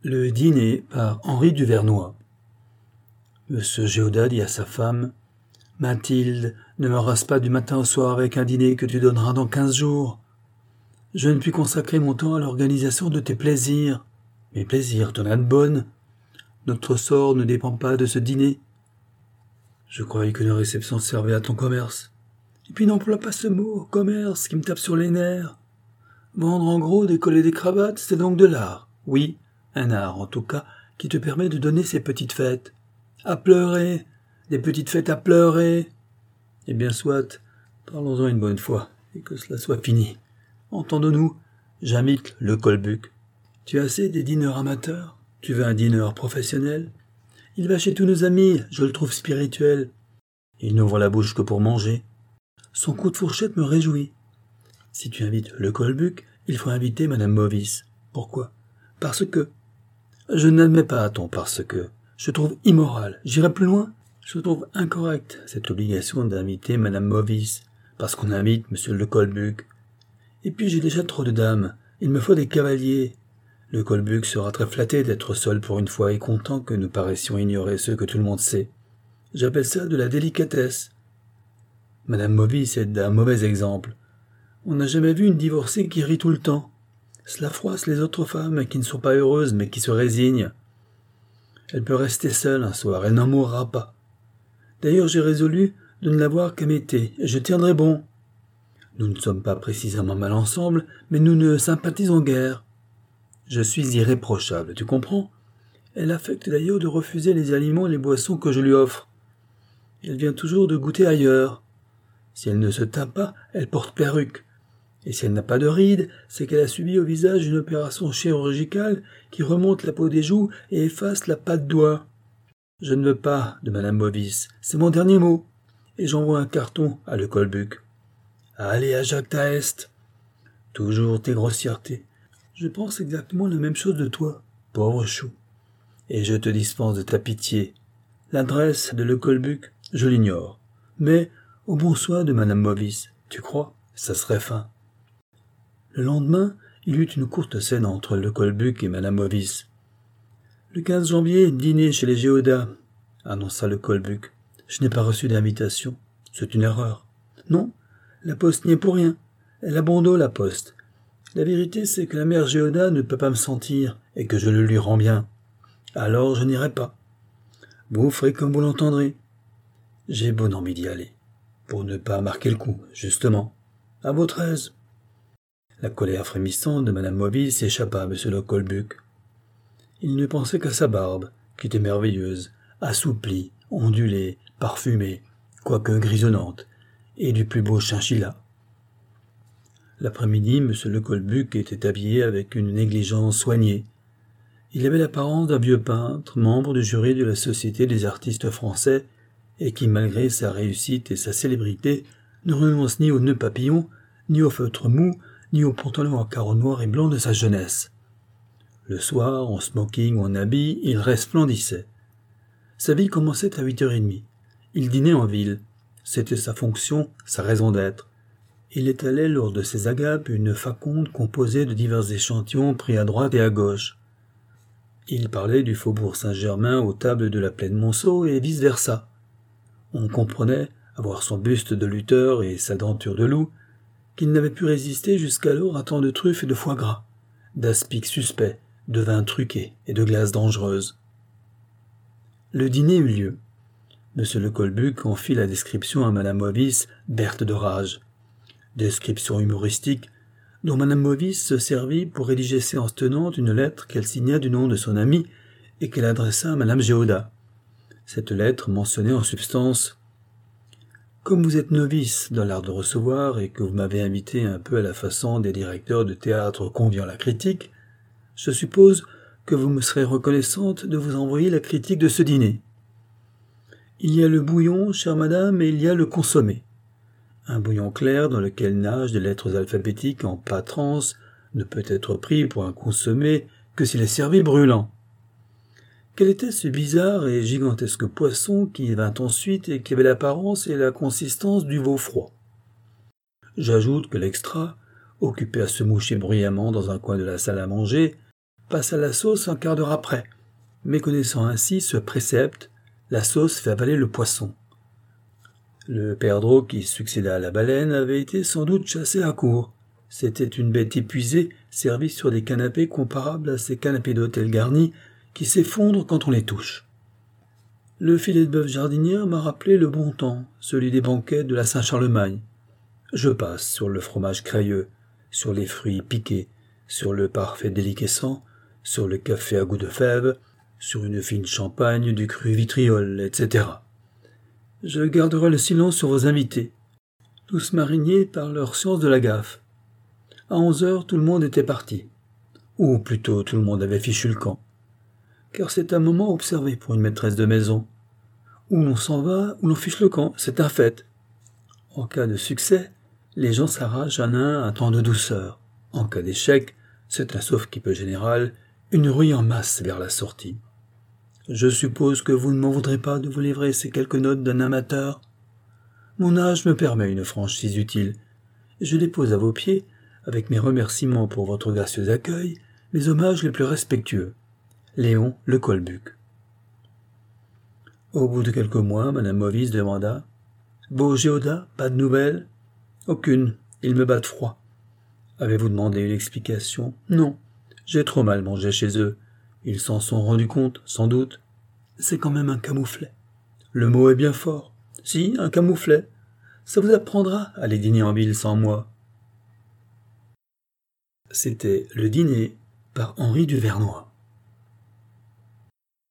Le dîner par Henri Duvernois. Monsieur Géodat dit à sa femme : « Mathilde, ne me rase pas du matin au soir avec un dîner que tu donneras dans 15 jours. Je ne puis consacrer mon temps à l'organisation de tes plaisirs. Mes plaisirs t'en as de bonnes. Notre sort ne dépend pas de ce dîner. Je croyais que la réception servait à ton commerce. Et puis n'emploie pas ce mot, commerce, qui me tape sur les nerfs. Vendre en gros des collets des cravates, c'est donc de l'art. Oui, un art en tout cas, qui te permet de donner ces petites fêtes. À pleurer, des petites fêtes à pleurer. Eh bien soit, parlons-en une bonne fois, et que cela soit fini. Entendons-nous, j'imite le colbuc. Tu as assez des dîneurs amateurs? Tu veux un dîneur professionnel? Il va chez tous nos amis, je le trouve spirituel. Il n'ouvre la bouche que pour manger. Son coup de fourchette me réjouit. Si tu invites le colbuc, il faut inviter Madame Movice. Pourquoi? Parce que. Je n'admets pas ton parce que. Je trouve immoral. J'irai plus loin. Je trouve incorrect cette obligation d'inviter Madame Movice, parce qu'on invite Monsieur le colbuc. Et puis j'ai déjà trop de dames. Il me faut des cavaliers. Le colbuc sera très flatté d'être seul pour une fois et content que nous paraissions ignorer ce que tout le monde sait. J'appelle ça de la délicatesse. Madame Movice est d'un mauvais exemple. On n'a jamais vu une divorcée qui rit tout le temps. Cela froisse les autres femmes qui ne sont pas heureuses mais qui se résignent. Elle peut rester seule un soir, elle n'en mourra pas. D'ailleurs, j'ai résolu de ne la voir qu'à m'été, et je tiendrai bon. Nous ne sommes pas précisément mal ensemble, mais nous ne sympathisons guère. Je suis irréprochable, tu comprends? Elle affecte d'ailleurs de refuser les aliments et les boissons que je lui offre. Elle vient toujours de goûter ailleurs. Si elle ne se teint pas, elle porte perruque. Et si elle n'a pas de rides, c'est qu'elle a subi au visage une opération chirurgicale qui remonte la peau des joues et efface la patte d'oie. Je ne veux pas de Madame Movice, c'est mon dernier mot. Et j'envoie un carton à le colbuc. Allez à Jacques Taest. Toujours tes grossièretés. Je pense exactement la même chose de toi, pauvre chou. Et je te dispense de ta pitié. L'adresse de le colbuc, je l'ignore. Mais au bon soin de Madame Movice, tu crois? Ça serait fin. Le lendemain, il y eut une courte scène entre le colbuc et Madame Movice. Le 15 janvier, dîner chez les Géodat, annonça le colbuc. Je n'ai pas reçu d'invitation. C'est une erreur. Non, la poste n'y est pour rien. Elle abandonne la poste. La vérité, c'est que la mère Géodat ne peut pas me sentir et que je le lui rends bien. Alors je n'irai pas. Vous ferez comme vous l'entendrez. J'ai bonne envie d'y aller. Pour ne pas marquer le coup, justement. À votre aise. La colère frémissante de Madame Movice échappa à Monsieur le colbuc. Il ne pensait qu'à sa barbe, qui était merveilleuse, assouplie, ondulée, parfumée, quoique grisonnante, et du plus beau chinchilla. L'après-midi, Monsieur le colbuc était habillé avec une négligence soignée. Il avait l'apparence d'un vieux peintre, membre du jury de la Société des artistes français, et qui, malgré sa réussite et sa célébrité, ne renonce ni aux nœuds papillons, ni au feutre mou, ni au pantalon à carreaux noirs et blancs de sa jeunesse. Le soir, en smoking ou en habit, il resplendissait. Sa vie commençait à 8h30. Il dînait en ville. C'était sa fonction, sa raison d'être. Il étalait lors de ses agapes une faconde composée de divers échantillons pris à droite et à gauche. Il parlait du faubourg Saint-Germain aux tables de la plaine Monceau et vice-versa. On comprenait, à voir son buste de lutteur et sa denture de loup, qu'il n'avait pu résister jusqu'alors à tant de truffes et de foie gras, d'aspics suspects, de vins truqués et de glaces dangereuses. Le dîner eut lieu. Monsieur le colbuc en fit la description à Madame Movice, berthe de rage. Description humoristique, dont Madame Movice se servit pour rédiger séance tenante une lettre qu'elle signa du nom de son amie et qu'elle adressa à Madame Géodat. Cette lettre mentionnait en substance « Comme vous êtes novice dans l'art de recevoir et que vous m'avez invité un peu à la façon des directeurs de théâtre conviant la critique, je suppose que vous me serez reconnaissante de vous envoyer la critique de ce dîner. Il y a le bouillon, chère madame, et il y a le consommé. Un bouillon clair dans lequel nagent des lettres alphabétiques en patrance ne peut être pris pour un consommé que s'il est servi brûlant. Quel était ce bizarre et gigantesque poisson qui vint ensuite et qui avait l'apparence et la consistance du veau froid? J'ajoute que l'extra, occupé à se moucher bruyamment dans un coin de la salle à manger, passe à la sauce un quart d'heure après. Méconnaissant ainsi ce précepte, la sauce fait avaler le poisson. Le perdreau qui succéda à la baleine avait été sans doute chassé à court. C'était une bête épuisée, servie sur des canapés comparables à ces canapés d'hôtel garnis qui s'effondrent quand on les touche. Le filet de bœuf jardinière m'a rappelé le bon temps, celui des banquets de la Saint-Charlemagne. Je passe sur le fromage crayeux, sur les fruits piqués, sur le parfait déliquescent, sur le café à goût de fèves, sur une fine champagne, du cru vitriol, etc. Je garderai le silence sur vos invités, tous marignés par leur science de la gaffe. À 11 heures, tout le monde était parti. Ou plutôt, tout le monde avait fichu le camp. Car c'est un moment observé pour une maîtresse de maison. Ou l'on s'en va, ou l'on fiche le camp, c'est un fait. En cas de succès, les gens s'arrachent un temps de douceur. En cas d'échec, c'est un sauve-qui-peut général, une ruée en masse vers la sortie. Je suppose que vous ne m'en voudrez pas de vous livrer ces quelques notes d'un amateur. Mon âge me permet une franchise utile. Je dépose à vos pieds, avec mes remerciements pour votre gracieux accueil, mes hommages les plus respectueux. Léon Le Colbuc. Au bout de quelques mois, Madame Movies demanda « Beau Géodat, pas de nouvelles ?»« Aucune, ils me battent froid. »« Avez-vous demandé une explication ?»« Non, j'ai trop mal mangé chez eux. Ils s'en sont rendus compte, sans doute. C'est quand même un camouflet. » « Le mot est bien fort. Si, un camouflet. Ça vous apprendra à aller dîner en ville sans moi. » C'était Le Dîner par Henri Duvernois.